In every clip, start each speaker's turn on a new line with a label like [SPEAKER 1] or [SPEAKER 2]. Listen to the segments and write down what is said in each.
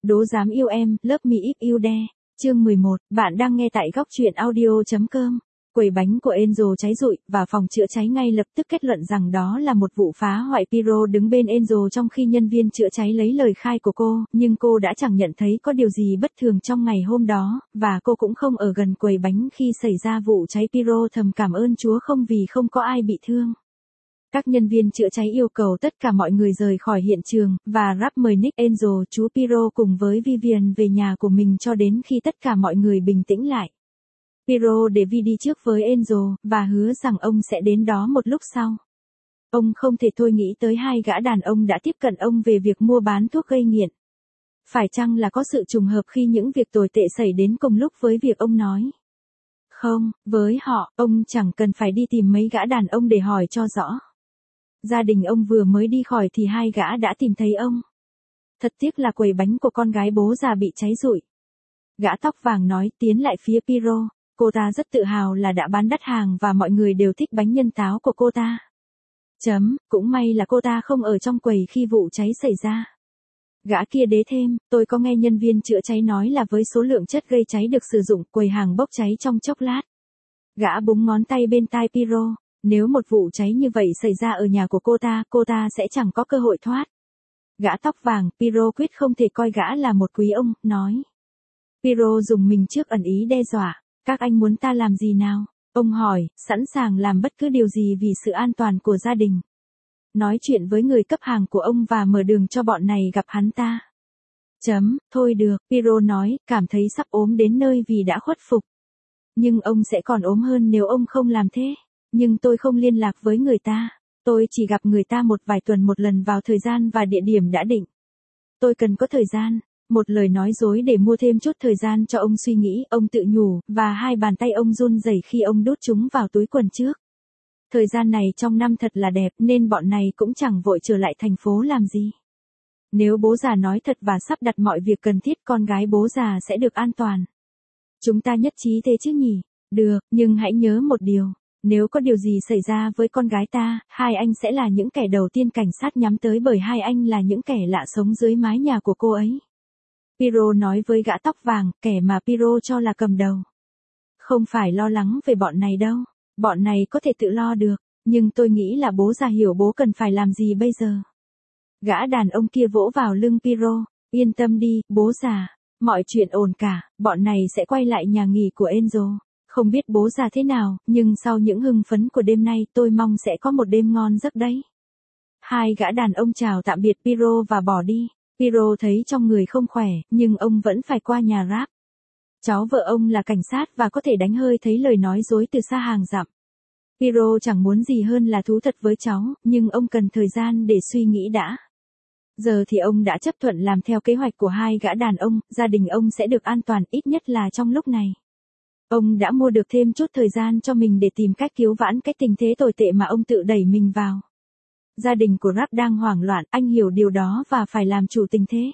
[SPEAKER 1] Đố dám yêu em, Love Me If You Dare. Chương 11, bạn đang nghe tại góc truyện audio.com. Quầy bánh của Angel cháy rụi, và phòng chữa cháy ngay lập tức kết luận rằng đó là một vụ phá hoại. Pyro đứng bên Angel trong khi nhân viên chữa cháy lấy lời khai của cô, nhưng cô đã chẳng nhận thấy có điều gì bất thường trong ngày hôm đó, và cô cũng không ở gần quầy bánh khi xảy ra vụ cháy. Pyro thầm cảm ơn Chúa không vì không có ai bị thương. Các nhân viên chữa cháy yêu cầu tất cả mọi người rời khỏi hiện trường, và Rap mời Nick, Angel, chú Pyro cùng với Vivian về nhà của mình cho đến khi tất cả mọi người bình tĩnh lại. Pyro để Vi đi trước với Angel, và hứa rằng ông sẽ đến đó một lúc sau. Ông không thể thôi nghĩ tới hai gã đàn ông đã tiếp cận ông về việc mua bán thuốc gây nghiện. Phải chăng là có sự trùng hợp khi những việc tồi tệ xảy đến cùng lúc với việc ông nói? Không, với họ, ông chẳng cần phải đi tìm mấy gã đàn ông để hỏi cho rõ. Gia đình ông vừa mới đi khỏi thì hai gã đã tìm thấy ông. Thật tiếc là quầy bánh của con gái bố già bị cháy rụi. Gã tóc vàng nói, tiến lại phía Pyro. Cô ta rất tự hào là đã bán đắt hàng và mọi người đều thích bánh nhân táo của cô ta. Cũng may là cô ta không ở trong quầy khi vụ cháy xảy ra. Gã kia đế thêm, tôi có nghe nhân viên chữa cháy nói là với số lượng chất gây cháy được sử dụng, quầy hàng bốc cháy trong chốc lát. Gã búng ngón tay bên tai Pyro. Nếu một vụ cháy như vậy xảy ra ở nhà của cô ta sẽ chẳng có cơ hội thoát. Gã tóc vàng, Pyro quyết không thể coi gã là một quý ông, nói. Pyro dùng mình trước ẩn ý đe dọa, các anh muốn ta làm gì nào? Ông hỏi, sẵn sàng làm bất cứ điều gì vì sự an toàn của gia đình. Nói chuyện với người cấp hàng của ông và mở đường cho bọn này gặp hắn ta. Thôi được, Pyro nói, cảm thấy sắp ốm đến nơi vì đã khuất phục. Nhưng ông sẽ còn ốm hơn nếu ông không làm thế. Nhưng tôi không liên lạc với người ta. Tôi chỉ gặp người ta một vài tuần một lần vào thời gian và địa điểm đã định. Tôi cần có thời gian. Một lời nói dối để mua thêm chút thời gian cho ông suy nghĩ, ông tự nhủ, và hai bàn tay ông run rẩy khi ông đút chúng vào túi quần trước. Thời gian này trong năm thật là đẹp nên bọn này cũng chẳng vội trở lại thành phố làm gì. Nếu bố già nói thật và sắp đặt mọi việc cần thiết, con gái bố già sẽ được an toàn. Chúng ta nhất trí thế chứ nhỉ? Được, nhưng hãy nhớ một điều. Nếu có điều gì xảy ra với con gái ta, hai anh sẽ là những kẻ đầu tiên cảnh sát nhắm tới bởi hai anh là những kẻ lạ sống dưới mái nhà của cô ấy. Pyro nói với gã tóc vàng, kẻ mà Pyro cho là cầm đầu. Không phải lo lắng về bọn này đâu, bọn này có thể tự lo được, nhưng tôi nghĩ là bố già hiểu bố cần phải làm gì bây giờ. Gã đàn ông kia vỗ vào lưng Pyro, yên tâm đi, bố già, mọi chuyện ổn cả, bọn này sẽ quay lại nhà nghỉ của Angel. Không biết bố già thế nào, nhưng sau những hưng phấn của đêm nay tôi mong sẽ có một đêm ngon giấc đấy. Hai gã đàn ông chào tạm biệt Pyro và bỏ đi. Pyro thấy trong người không khỏe, nhưng ông vẫn phải qua nhà Rap. Cháu vợ ông là cảnh sát và có thể đánh hơi thấy lời nói dối từ xa hàng dặm. Pyro chẳng muốn gì hơn là thú thật với cháu, nhưng ông cần thời gian để suy nghĩ đã. Giờ thì ông đã chấp thuận làm theo kế hoạch của hai gã đàn ông, gia đình ông sẽ được an toàn ít nhất là trong lúc này. Ông đã mua được thêm chút thời gian cho mình để tìm cách cứu vãn cái tình thế tồi tệ mà ông tự đẩy mình vào. Gia đình của Rap đang hoảng loạn, anh hiểu điều đó và phải làm chủ tình thế.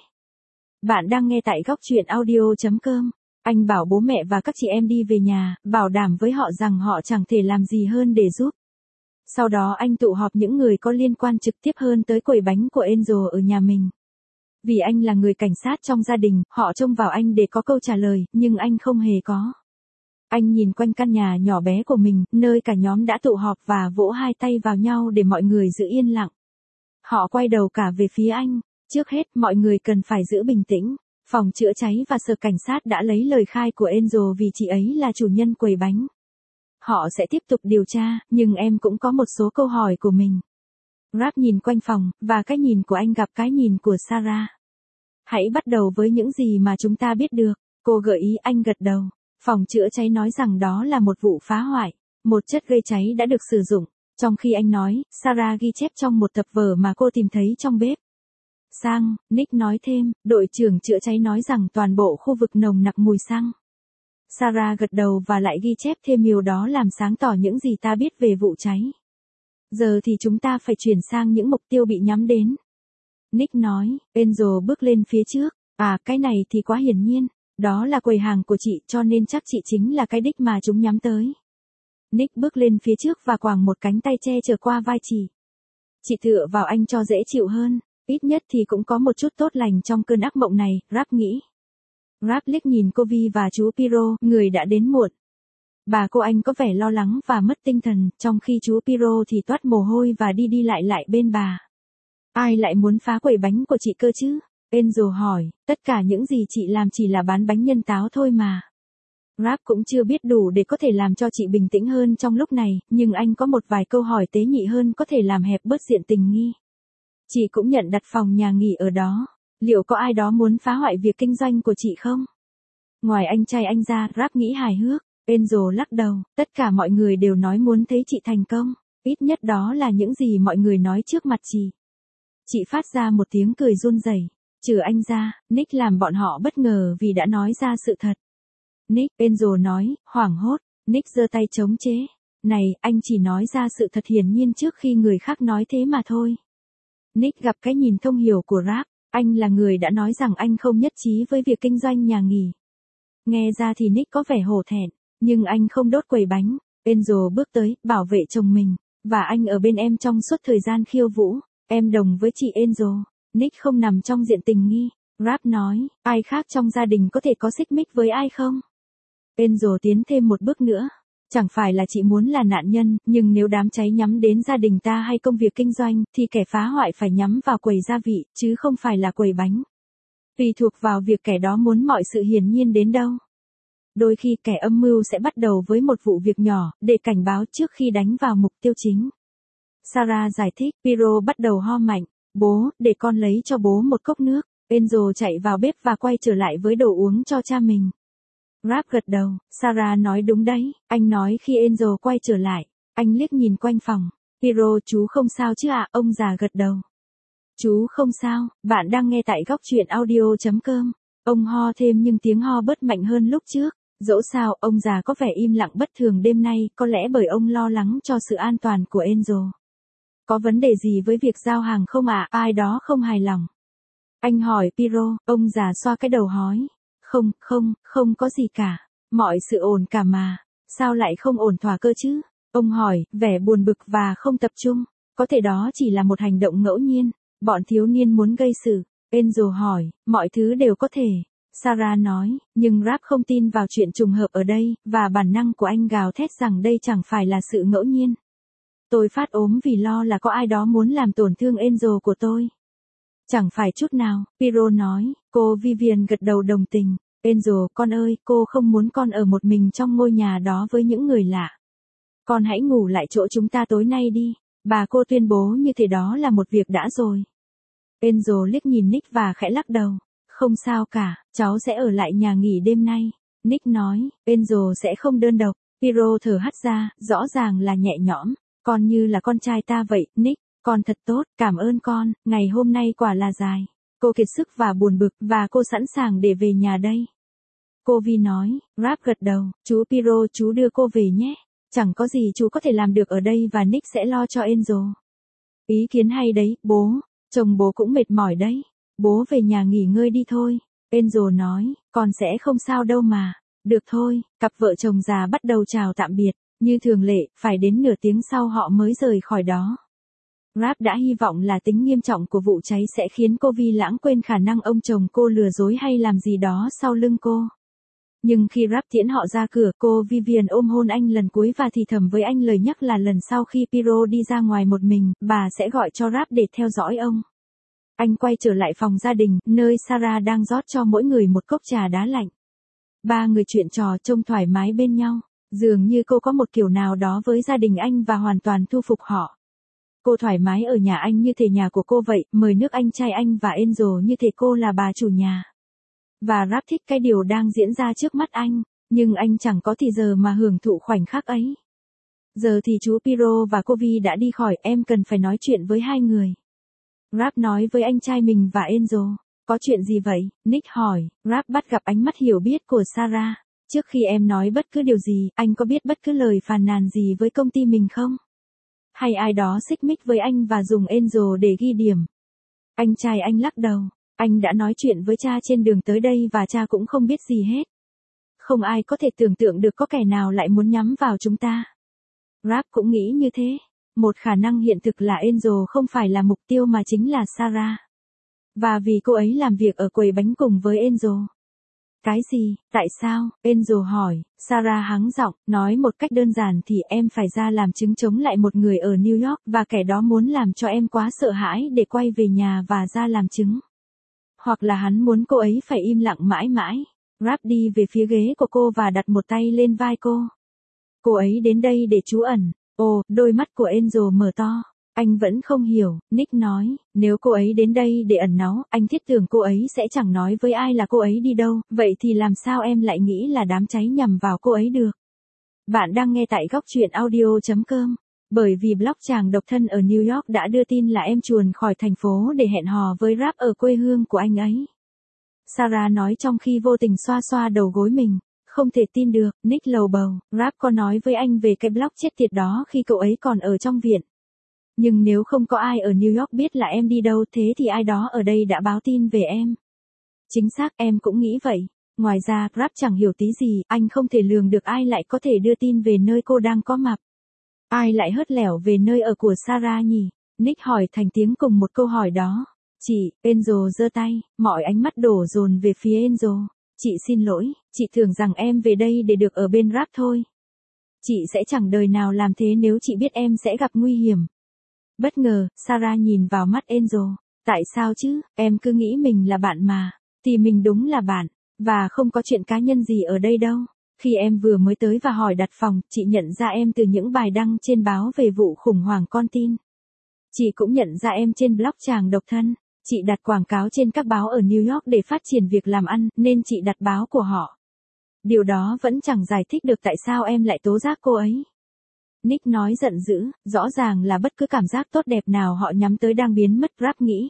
[SPEAKER 1] Bạn đang nghe tại góc truyện audio.com. Anh bảo bố mẹ và các chị em đi về nhà, bảo đảm với họ rằng họ chẳng thể làm gì hơn để giúp. Sau đó anh tụ họp những người có liên quan trực tiếp hơn tới quầy bánh của Angel ở nhà mình. Vì anh là người cảnh sát trong gia đình, họ trông vào anh để có câu trả lời, nhưng anh không hề có. Anh nhìn quanh căn nhà nhỏ bé của mình, nơi cả nhóm đã tụ họp và vỗ hai tay vào nhau để mọi người giữ yên lặng. Họ quay đầu cả về phía anh. Trước hết, mọi người cần phải giữ bình tĩnh. Phòng chữa cháy và sở cảnh sát đã lấy lời khai của Angel vì chị ấy là chủ nhân quầy bánh. Họ sẽ tiếp tục điều tra, nhưng em cũng có một số câu hỏi của mình. Rap nhìn quanh phòng, và cái nhìn của anh gặp cái nhìn của Sarah. Hãy bắt đầu với những gì mà chúng ta biết được. Cô gợi ý, anh gật đầu. Phòng chữa cháy nói rằng đó là một vụ phá hoại. Một chất gây cháy đã được sử dụng. Trong khi anh nói, Sarah ghi chép trong một tập vở mà cô tìm thấy trong bếp. Nick nói thêm, đội trưởng chữa cháy nói rằng toàn bộ khu vực nồng nặc mùi xăng. Sarah gật đầu và lại ghi chép thêm điều đó làm sáng tỏ những gì ta biết về vụ cháy. Giờ thì chúng ta phải chuyển sang những mục tiêu bị nhắm đến. Nick nói, Angel bước lên phía trước. Cái này thì quá hiển nhiên. Đó là quầy hàng của chị cho nên chắc chị chính là cái đích mà chúng nhắm tới. Nick bước lên phía trước và quàng một cánh tay che chở qua vai chị. Chị tựa vào anh cho dễ chịu hơn. Ít nhất thì cũng có một chút tốt lành trong cơn ác mộng này, Rap nghĩ. Rap liếc nhìn cô Vi và chú Piro, người đã đến muộn. Bà cô anh có vẻ lo lắng và mất tinh thần, trong khi chú Piro thì toát mồ hôi và đi đi lại lại bên bà. Ai lại muốn phá quầy bánh của chị cơ chứ? Enzo hỏi, tất cả những gì chị làm chỉ là bán bánh nhân táo thôi mà. Rap cũng chưa biết đủ để có thể làm cho chị bình tĩnh hơn trong lúc này, nhưng anh có một vài câu hỏi tế nhị hơn có thể làm hẹp bớt diện tình nghi. Chị cũng nhận đặt phòng nhà nghỉ ở đó. Liệu có ai đó muốn phá hoại việc kinh doanh của chị không? Ngoài anh trai anh ra, Rap nghĩ hài hước. Enzo lắc đầu, tất cả mọi người đều nói muốn thấy chị thành công. Ít nhất đó là những gì mọi người nói trước mặt chị. Chị phát ra một tiếng cười run rẩy. Trừ anh ra, Nick làm bọn họ bất ngờ vì đã nói ra sự thật. Nick, Enzo nói, hoảng hốt. Nick giơ tay chống chế. Này, anh chỉ nói ra sự thật hiển nhiên trước khi người khác nói thế mà thôi. Nick gặp cái nhìn thông hiểu của Rap. Anh là người đã nói rằng anh không nhất trí với việc kinh doanh nhà nghỉ. Nghe ra thì Nick có vẻ hổ thẹn, nhưng anh không đốt quầy bánh. Enzo bước tới, bảo vệ chồng mình. Và anh ở bên em trong suốt thời gian khiêu vũ. Em đồng với chị Enzo. Nick không nằm trong diện tình nghi. Rap nói, ai khác trong gia đình có thể có xích mích với ai không? Enzo tiến thêm một bước nữa. Chẳng phải là chị muốn là nạn nhân, nhưng nếu đám cháy nhắm đến gia đình ta hay công việc kinh doanh, thì kẻ phá hoại phải nhắm vào quầy gia vị, chứ không phải là quầy bánh. Tùy thuộc vào việc kẻ đó muốn mọi sự hiển nhiên đến đâu. Đôi khi kẻ âm mưu sẽ bắt đầu với một vụ việc nhỏ, để cảnh báo trước khi đánh vào mục tiêu chính. Sarah giải thích, Piro bắt đầu ho mạnh. Bố, để con lấy cho bố một cốc nước. Enzo chạy vào bếp và quay trở lại với đồ uống cho cha mình. Rap gật đầu, Sarah nói đúng đấy, anh nói khi Enzo quay trở lại. Anh liếc nhìn quanh phòng. Piro, chú không sao chứ ạ? Ông già gật đầu. Chú không sao, bạn đang nghe tại góc truyện audio.com. Ông ho thêm nhưng tiếng ho bớt mạnh hơn lúc trước. Dẫu sao, ông già có vẻ im lặng bất thường đêm nay, có lẽ bởi ông lo lắng cho sự an toàn của Enzo. Có vấn đề gì với việc giao hàng không ạ? Ai đó không hài lòng. Anh hỏi Piro, ông già xoa cái đầu hói. Không có gì cả. Mọi sự ổn cả mà. Sao lại không ổn thỏa cơ chứ? Ông hỏi, vẻ buồn bực và không tập trung. Có thể đó chỉ là một hành động ngẫu nhiên. Bọn thiếu niên muốn gây sự. Enzo hỏi, mọi thứ đều có thể. Sarah nói, nhưng Rap không tin vào chuyện trùng hợp ở đây, và bản năng của anh gào thét rằng đây chẳng phải là sự ngẫu nhiên. Tôi phát ốm vì lo là có ai đó muốn làm tổn thương Enzo của tôi. Chẳng phải chút nào, Piro nói. Cô Vivian gật đầu đồng tình. Enzo, con ơi, cô không muốn con ở một mình trong ngôi nhà đó với những người lạ. Con hãy ngủ lại chỗ chúng ta tối nay đi. Bà cô tuyên bố như thế đó là một việc đã rồi. Enzo liếc nhìn Nick và khẽ lắc đầu. Không sao cả, cháu sẽ ở lại nhà nghỉ đêm nay. Nick nói, Enzo sẽ không đơn độc. Piro thở hắt ra, rõ ràng là nhẹ nhõm. Con như là con trai ta vậy, Nick. Con thật tốt, cảm ơn con, ngày hôm nay quả là dài. Cô kiệt sức và buồn bực, và cô sẵn sàng để về nhà đây. Cô Vi nói, Rap gật đầu, chú Piro, chú đưa cô về nhé. Chẳng có gì chú có thể làm được ở đây và Nick sẽ lo cho Enzo. Ý kiến hay đấy, bố. Chồng bố cũng mệt mỏi đấy. Bố về nhà nghỉ ngơi đi thôi. Enzo nói, con sẽ không sao đâu mà. Được thôi, cặp vợ chồng già bắt đầu chào tạm biệt. Như thường lệ, phải đến nửa tiếng sau họ mới rời khỏi đó. Rap đã hy vọng là tính nghiêm trọng của vụ cháy sẽ khiến cô Vi lãng quên khả năng ông chồng cô lừa dối hay làm gì đó sau lưng cô. Nhưng khi Rap tiễn họ ra cửa, cô Vivian ôm hôn anh lần cuối và thì thầm với anh lời nhắc là lần sau khi Piro đi ra ngoài một mình, bà sẽ gọi cho Rap để theo dõi ông. Anh quay trở lại phòng gia đình, nơi Sarah đang rót cho mỗi người một cốc trà đá lạnh. Ba người chuyện trò trông thoải mái bên nhau, dường như cô có một kiểu nào đó với gia đình anh và hoàn toàn thu phục họ. Cô thoải mái ở nhà anh như thể nhà của cô vậy, mời nước anh trai anh và Enzo như thể cô là bà chủ nhà. Và Rap thích cái điều đang diễn ra trước mắt anh, nhưng anh chẳng có thì giờ mà hưởng thụ khoảnh khắc ấy. Giờ thì chú Piro và cô Vi đã đi khỏi, em cần phải nói chuyện với hai người. Rap nói với anh trai mình và Enzo. Có chuyện gì vậy? Nick hỏi. Rap bắt gặp ánh mắt hiểu biết của Sarah. Trước khi em nói bất cứ điều gì, anh có biết bất cứ lời phàn nàn gì với công ty mình không? Hay ai đó xích mích với anh và dùng Enzo để ghi điểm? Anh trai anh lắc đầu. Anh đã nói chuyện với cha trên đường tới đây và cha cũng không biết gì hết. Không ai có thể tưởng tượng được có kẻ nào lại muốn nhắm vào chúng ta. Rap cũng nghĩ như thế. Một khả năng hiện thực là Enzo không phải là mục tiêu mà chính là Sarah. Và vì cô ấy làm việc ở quầy bánh cùng với Angel. Cái gì, tại sao? Angel hỏi, Sarah hắng giọng, nói một cách đơn giản thì em phải ra làm chứng chống lại một người ở New York và kẻ đó muốn làm cho em quá sợ hãi để quay về nhà và ra làm chứng. Hoặc là hắn muốn cô ấy phải im lặng mãi mãi. Rap đi về phía ghế của cô và đặt một tay lên vai cô. Cô ấy đến đây để trú ẩn. Ồ, đôi mắt của Angel mở to. Anh vẫn không hiểu, Nick nói, nếu cô ấy đến đây để ẩn náu, anh thiết tưởng cô ấy sẽ chẳng nói với ai là cô ấy đi đâu, vậy thì làm sao em lại nghĩ là đám cháy nhằm vào cô ấy được? Bạn đang nghe tại góc truyện audio.com. Bởi vì blog chàng độc thân ở New York đã đưa tin là em chuồn khỏi thành phố để hẹn hò với Rap ở quê hương của anh ấy. Sarah nói trong khi vô tình xoa xoa đầu gối mình. Không thể tin được, Nick lầu bầu, Rap có nói với anh về cái blog chết tiệt đó khi cậu ấy còn ở trong viện. Nhưng nếu không có ai ở New York biết là em đi đâu thế thì ai đó ở đây đã báo tin về em. Chính xác, em cũng nghĩ vậy. Ngoài ra, Rap chẳng hiểu tí gì, anh không thể lường được ai lại có thể đưa tin về nơi cô đang có mặt. Ai lại hớt lẻo về nơi ở của Sarah nhỉ? Nick hỏi thành tiếng cùng một câu hỏi đó. Chị, Angel giơ tay, mọi ánh mắt đổ dồn về phía Angel. Chị xin lỗi, chị tưởng rằng em về đây để được ở bên Rap thôi. Chị sẽ chẳng đời nào làm thế nếu chị biết em sẽ gặp nguy hiểm. Bất ngờ, Sarah nhìn vào mắt Angel. Tại sao chứ, em cứ nghĩ mình là bạn mà. Thì mình đúng là bạn, và không có chuyện cá nhân gì ở đây đâu. Khi em vừa mới tới và hỏi đặt phòng, chị nhận ra em từ những bài đăng trên báo về vụ khủng hoảng con tin. Chị cũng nhận ra em trên blog chàng độc thân. Chị đặt quảng cáo trên các báo ở New York để phát triển việc làm ăn, nên chị đặt báo của họ. Điều đó vẫn chẳng giải thích được tại sao em lại tố giác cô ấy. Nick nói giận dữ, rõ ràng là bất cứ cảm giác tốt đẹp nào họ nhắm tới đang biến mất. Rap nghĩ.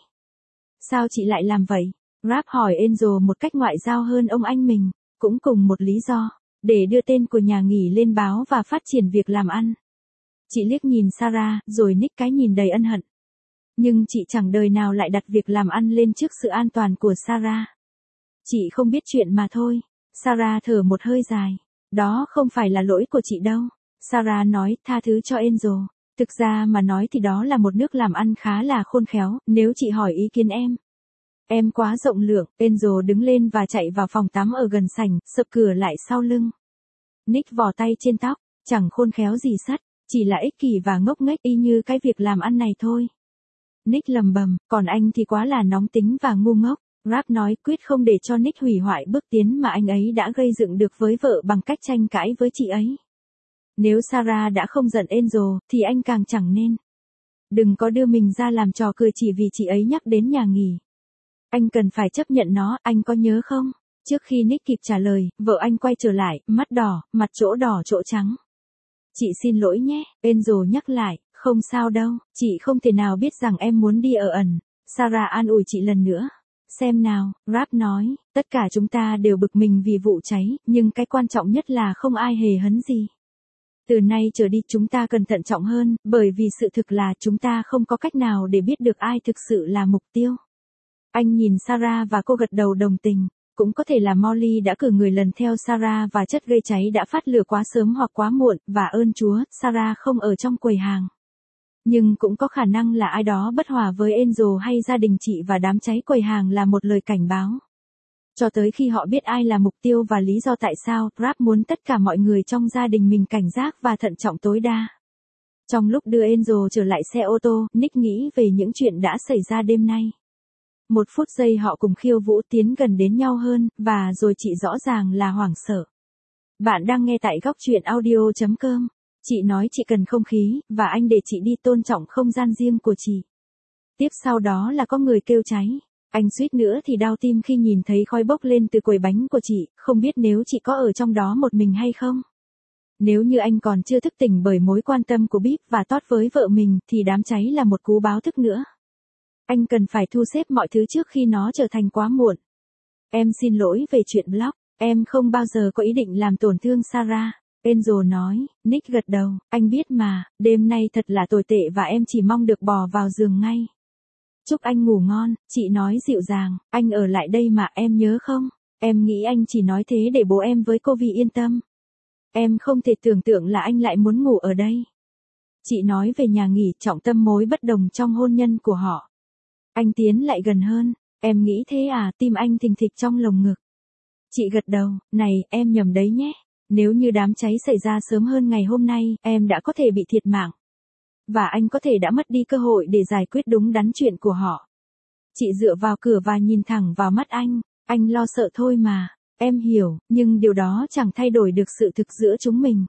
[SPEAKER 1] Sao chị lại làm vậy? Rap hỏi Angel một cách ngoại giao hơn ông anh mình, cũng cùng một lý do, để đưa tên của nhà nghỉ lên báo và phát triển việc làm ăn. Chị liếc nhìn Sarah, rồi Nick cái nhìn đầy ân hận. Nhưng chị chẳng đời nào lại đặt việc làm ăn lên trước sự an toàn của Sarah. Chị không biết chuyện mà thôi. Sarah thở một hơi dài. Đó không phải là lỗi của chị đâu. Sarah nói, tha thứ cho Angel. Thực ra mà nói thì đó là một nước làm ăn khá là khôn khéo, nếu chị hỏi ý kiến em. Em quá rộng lượng. Angel đứng lên và chạy vào phòng tắm ở gần sảnh, sập cửa lại sau lưng. Nick vò tay trên tóc, chẳng khôn khéo gì sắt, chỉ là ích kỷ và ngốc nghếch y như cái việc làm ăn này thôi. Nick lầm bầm, còn anh thì quá là nóng tính và ngu ngốc. Rap nói quyết không để cho Nick hủy hoại bước tiến mà anh ấy đã gây dựng được với vợ bằng cách tranh cãi với chị ấy. Nếu Sarah đã không giận Angel, thì anh càng chẳng nên. Đừng có đưa mình ra làm trò cười chỉ vì chị ấy nhắc đến nhà nghỉ. Anh cần phải chấp nhận nó, anh có nhớ không? Trước khi Nick kịp trả lời, vợ anh quay trở lại, mắt đỏ, mặt chỗ đỏ chỗ trắng. Chị xin lỗi nhé, Angel nhắc lại, không sao đâu, chị không thể nào biết rằng em muốn đi ở ẩn. Sarah an ủi chị lần nữa. Xem nào, Rap nói, tất cả chúng ta đều bực mình vì vụ cháy, nhưng cái quan trọng nhất là không ai hề hấn gì. Từ nay trở đi chúng ta cần thận trọng hơn, bởi vì sự thực là chúng ta không có cách nào để biết được ai thực sự là mục tiêu. Anh nhìn Sarah và cô gật đầu đồng tình. Cũng có thể là Molly đã cử người lần theo Sarah và chất gây cháy đã phát lửa quá sớm hoặc quá muộn, và ơn Chúa, Sarah không ở trong quầy hàng. Nhưng cũng có khả năng là ai đó bất hòa với Angel hay gia đình chị và đám cháy quầy hàng là một lời cảnh báo. Cho tới khi họ biết ai là mục tiêu và lý do tại sao, Rap muốn tất cả mọi người trong gia đình mình cảnh giác và thận trọng tối đa. Trong lúc đưa Angel trở lại xe ô tô, Nick nghĩ về những chuyện đã xảy ra đêm nay. Một phút giây họ cùng khiêu vũ tiến gần đến nhau hơn, và rồi chị rõ ràng là hoảng sợ. Bạn đang nghe tại góc truyện audio.com. Chị nói chị cần không khí, và anh để chị đi tôn trọng không gian riêng của chị. Tiếp sau đó là có người kêu cháy. Anh suýt nữa thì đau tim khi nhìn thấy khói bốc lên từ quầy bánh của chị, không biết nếu chị có ở trong đó một mình hay không. Nếu như anh còn chưa thức tỉnh bởi mối quan tâm của Bíp và Todd với vợ mình, thì đám cháy là một cú báo thức nữa. Anh cần phải thu xếp mọi thứ trước khi nó trở thành quá muộn. Em xin lỗi về chuyện blog, em không bao giờ có ý định làm tổn thương Sarah. Angel nói, Nick gật đầu, anh biết mà, đêm nay thật là tồi tệ và em chỉ mong được bò vào giường ngay. Chúc anh ngủ ngon, chị nói dịu dàng, anh ở lại đây mà em nhớ không? Em nghĩ anh chỉ nói thế để bố em với cô vì yên tâm. Em không thể tưởng tượng là anh lại muốn ngủ ở đây. Chị nói về nhà nghỉ, trọng tâm mối bất đồng trong hôn nhân của họ. Anh tiến lại gần hơn. Em nghĩ thế à, tim anh thình thịch trong lồng ngực. Chị gật đầu, này, em nhầm đấy nhé. Nếu như đám cháy xảy ra sớm hơn ngày hôm nay, em đã có thể bị thiệt mạng. Và anh có thể đã mất đi cơ hội để giải quyết đúng đắn chuyện của họ. Chị dựa vào cửa và nhìn thẳng vào mắt anh lo sợ thôi mà. Em hiểu, nhưng điều đó chẳng thay đổi được sự thực giữa chúng mình.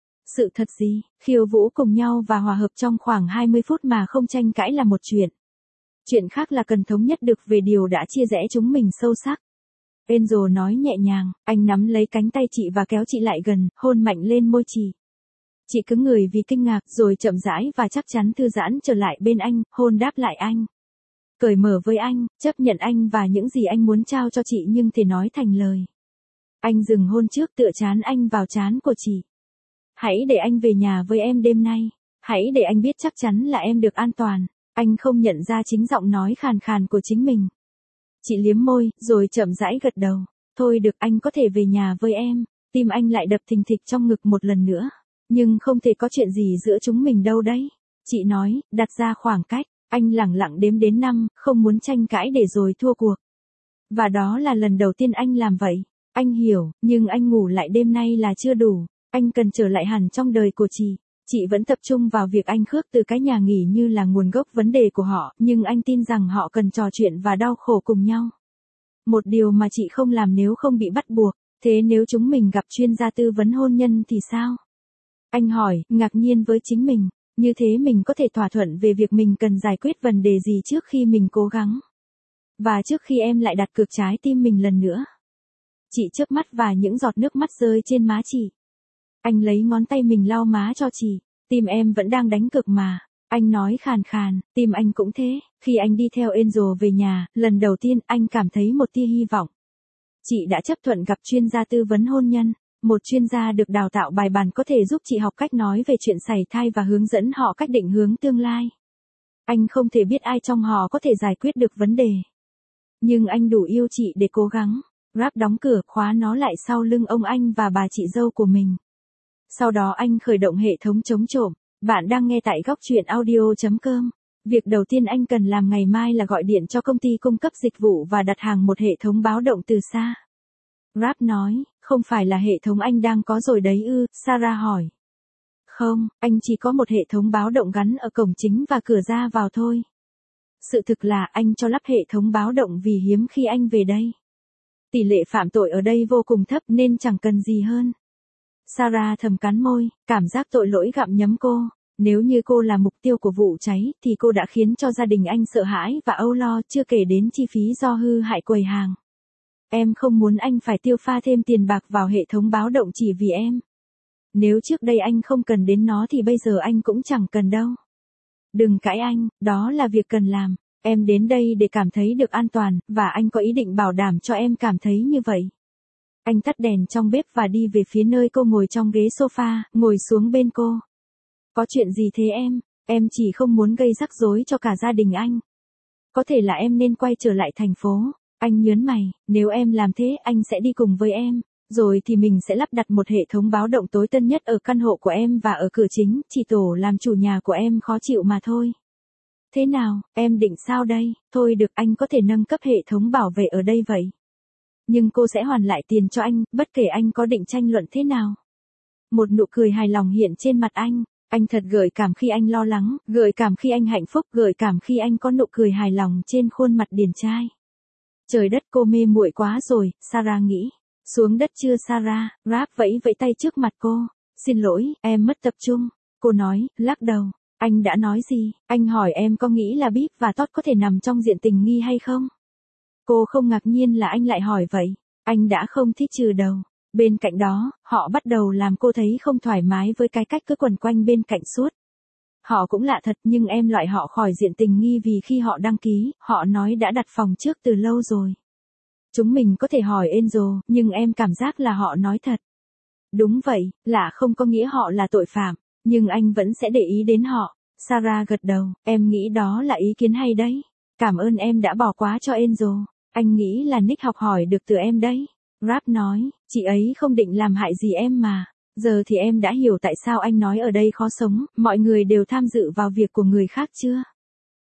[SPEAKER 1] Sự thật gì, khiêu vũ cùng nhau và hòa hợp trong khoảng 20 phút mà không tranh cãi là một chuyện. Chuyện khác là cần thống nhất được về điều đã chia rẽ chúng mình sâu sắc. Angel nói nhẹ nhàng, anh nắm lấy cánh tay chị và kéo chị lại gần, hôn mạnh lên môi chị. Chị cứng người vì kinh ngạc rồi chậm rãi và chắc chắn thư giãn trở lại bên anh, hôn đáp lại anh. Cởi mở với anh, chấp nhận anh và những gì anh muốn trao cho chị nhưng thể nói thành lời. Anh dừng hôn trước tựa trán anh vào trán của chị. Hãy để anh về nhà với em đêm nay. Hãy để anh biết chắc chắn là em được an toàn. Anh không nhận ra chính giọng nói khàn khàn của chính mình. Chị liếm môi, rồi chậm rãi gật đầu. Thôi được, anh có thể về nhà với em. Tim anh lại đập thình thịch trong ngực một lần nữa. Nhưng không thể có chuyện gì giữa chúng mình đâu đấy. Chị nói, đặt ra khoảng cách. Anh lẳng lặng đếm đến 5, không muốn tranh cãi để rồi thua cuộc. Và đó là lần đầu tiên anh làm vậy. Anh hiểu, nhưng anh ngủ lại đêm nay là chưa đủ. Anh cần trở lại hẳn trong đời của chị. Chị vẫn tập trung vào việc anh khước từ cái nhà nghỉ như là nguồn gốc vấn đề của họ, nhưng anh tin rằng họ cần trò chuyện và đau khổ cùng nhau. Một điều mà chị không làm nếu không bị bắt buộc. Thế nếu chúng mình gặp chuyên gia tư vấn hôn nhân thì sao? Anh hỏi, ngạc nhiên với chính mình. Như thế mình có thể thỏa thuận về việc mình cần giải quyết vấn đề gì trước khi mình cố gắng. Và trước khi em lại đặt cược trái tim mình lần nữa. Chị chớp mắt và những giọt nước mắt rơi trên má chị. Anh lấy ngón tay mình lau má cho chị. Tim em vẫn đang đánh cược mà. Anh nói khàn khàn, tim anh cũng thế. Khi anh đi theo Angel về nhà, lần đầu tiên anh cảm thấy một tia hy vọng. Chị đã chấp thuận gặp chuyên gia tư vấn hôn nhân. Một chuyên gia được đào tạo bài bản có thể giúp chị học cách nói về chuyện sảy thai và hướng dẫn họ cách định hướng tương lai. Anh không thể biết ai trong họ có thể giải quyết được vấn đề. Nhưng anh đủ yêu chị để cố gắng. Rap đóng cửa, khóa nó lại sau lưng ông anh và bà chị dâu của mình. Sau đó anh khởi động hệ thống chống trộm. Bạn đang nghe tại góc truyện audio.com. Việc đầu tiên anh cần làm ngày mai là gọi điện cho công ty cung cấp dịch vụ và đặt hàng một hệ thống báo động từ xa. Rap nói, không phải là hệ thống anh đang có rồi đấy ư, Sarah hỏi. Không, anh chỉ có một hệ thống báo động gắn ở cổng chính và cửa ra vào thôi. Sự thực là anh cho lắp hệ thống báo động vì hiếm khi anh về đây. Tỷ lệ phạm tội ở đây vô cùng thấp nên chẳng cần gì hơn. Sarah thầm cắn môi, cảm giác tội lỗi gặm nhấm cô. Nếu như cô là mục tiêu của vụ cháy thì cô đã khiến cho gia đình anh sợ hãi và âu lo, chưa kể đến chi phí do hư hại quầy hàng. Em không muốn anh phải tiêu pha thêm tiền bạc vào hệ thống báo động chỉ vì em. Nếu trước đây anh không cần đến nó thì bây giờ anh cũng chẳng cần đâu. Đừng cãi anh, đó là việc cần làm. Em đến đây để cảm thấy được an toàn, và anh có ý định bảo đảm cho em cảm thấy như vậy. Anh tắt đèn trong bếp và đi về phía nơi cô ngồi trong ghế sofa, ngồi xuống bên cô. Có chuyện gì thế em? Em chỉ không muốn gây rắc rối cho cả gia đình anh. Có thể là em nên quay trở lại thành phố. Anh nhớn mày, nếu em làm thế anh sẽ đi cùng với em. Rồi thì mình sẽ lắp đặt một hệ thống báo động tối tân nhất ở căn hộ của em và ở cửa chính, chỉ tổ làm chủ nhà của em khó chịu mà thôi. Thế nào, em định sao đây? Thôi được, anh có thể nâng cấp hệ thống bảo vệ ở đây vậy. Nhưng cô sẽ hoàn lại tiền cho anh, bất kể anh có định tranh luận thế nào. Một nụ cười hài lòng hiện trên mặt anh. Anh thật gợi cảm khi anh lo lắng, gợi cảm khi anh hạnh phúc, gợi cảm khi anh có nụ cười hài lòng trên khuôn mặt điển trai. Trời đất, cô mê muội quá rồi, Sarah nghĩ. Xuống đất chưa Sarah? Rap vẫy vẫy tay trước mặt cô. Xin lỗi, em mất tập trung. Cô nói, lắc đầu. Anh đã nói gì? Anh hỏi em có nghĩ là Bíp và Todd có thể nằm trong diện tình nghi hay không? Cô không ngạc nhiên là anh lại hỏi vậy. Anh đã không thích trừ đầu. Bên cạnh đó, họ bắt đầu làm cô thấy không thoải mái với cái cách cứ quẩn quanh bên cạnh suốt. Họ cũng lạ thật, nhưng em loại họ khỏi diện tình nghi vì khi họ đăng ký, họ nói đã đặt phòng trước từ lâu rồi. Chúng mình có thể hỏi Angel, nhưng em cảm giác là họ nói thật. Đúng vậy, lạ không có nghĩa họ là tội phạm, nhưng anh vẫn sẽ để ý đến họ. Sarah gật đầu, em nghĩ đó là ý kiến hay đấy. Cảm ơn em đã bỏ qua cho Angel. Anh nghĩ là Nick học hỏi được từ em đấy. Rap nói, chị ấy không định làm hại gì em mà. Giờ thì em đã hiểu tại sao anh nói ở đây khó sống, mọi người đều tham dự vào việc của người khác chưa?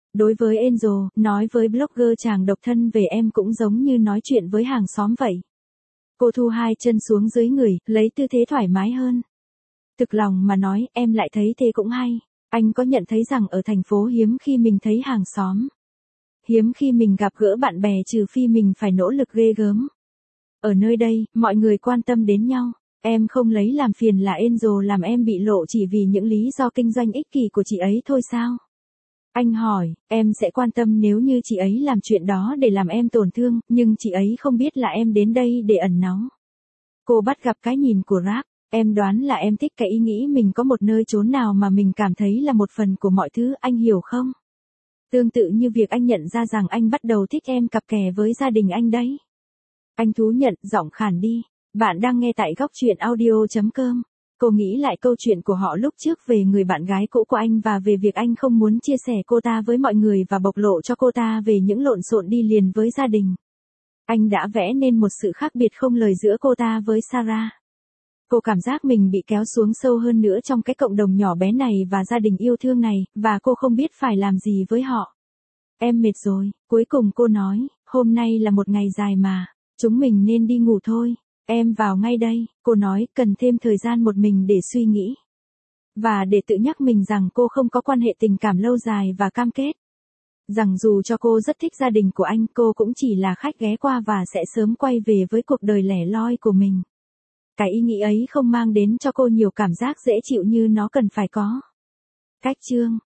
[SPEAKER 1] Đối với Angel, nói với blogger chàng độc thân về em cũng giống như nói chuyện với hàng xóm vậy. Cô thu hai chân xuống dưới người, lấy tư thế thoải mái hơn. Thực lòng mà nói, em lại thấy thế cũng hay. Anh có nhận thấy rằng ở thành phố hiếm khi mình thấy hàng xóm. Hiếm khi mình gặp gỡ bạn bè trừ phi mình phải nỗ lực ghê gớm. Ở nơi đây, mọi người quan tâm đến nhau. Em không lấy làm phiền là Angel làm em bị lộ chỉ vì những lý do kinh doanh ích kỷ của chị ấy thôi sao? Anh hỏi, em sẽ quan tâm nếu như chị ấy làm chuyện đó để làm em tổn thương, nhưng chị ấy không biết là em đến đây để ẩn náu. Cô bắt gặp cái nhìn của Rap, em đoán là em thích cái ý nghĩ mình có một nơi chốn nào mà mình cảm thấy là một phần của mọi thứ, anh hiểu không? Tương tự như việc anh nhận ra rằng anh bắt đầu thích em cặp kè với gia đình anh đấy. Anh thú nhận, giọng khàn đi. Bạn đang nghe tại góc chuyện audio.com. Cô nghĩ lại câu chuyện của họ lúc trước về người bạn gái cũ của anh và về việc anh không muốn chia sẻ cô ta với mọi người và bộc lộ cho cô ta về những lộn xộn đi liền với gia đình. Anh đã vẽ nên một sự khác biệt không lời giữa cô ta với Sarah. Cô cảm giác mình bị kéo xuống sâu hơn nữa trong cái cộng đồng nhỏ bé này và gia đình yêu thương này, và cô không biết phải làm gì với họ. Em mệt rồi, cuối cùng cô nói, hôm nay là một ngày dài mà, chúng mình nên đi ngủ thôi. Em vào ngay đây, cô nói, cần thêm thời gian một mình để suy nghĩ. Và để tự nhắc mình rằng cô không có quan hệ tình cảm lâu dài và cam kết. Rằng dù cho cô rất thích gia đình của anh, cô cũng chỉ là khách ghé qua và sẽ sớm quay về với cuộc đời lẻ loi của mình. Cái ý nghĩ ấy không mang đến cho cô nhiều cảm giác dễ chịu như nó cần phải có. Cách chương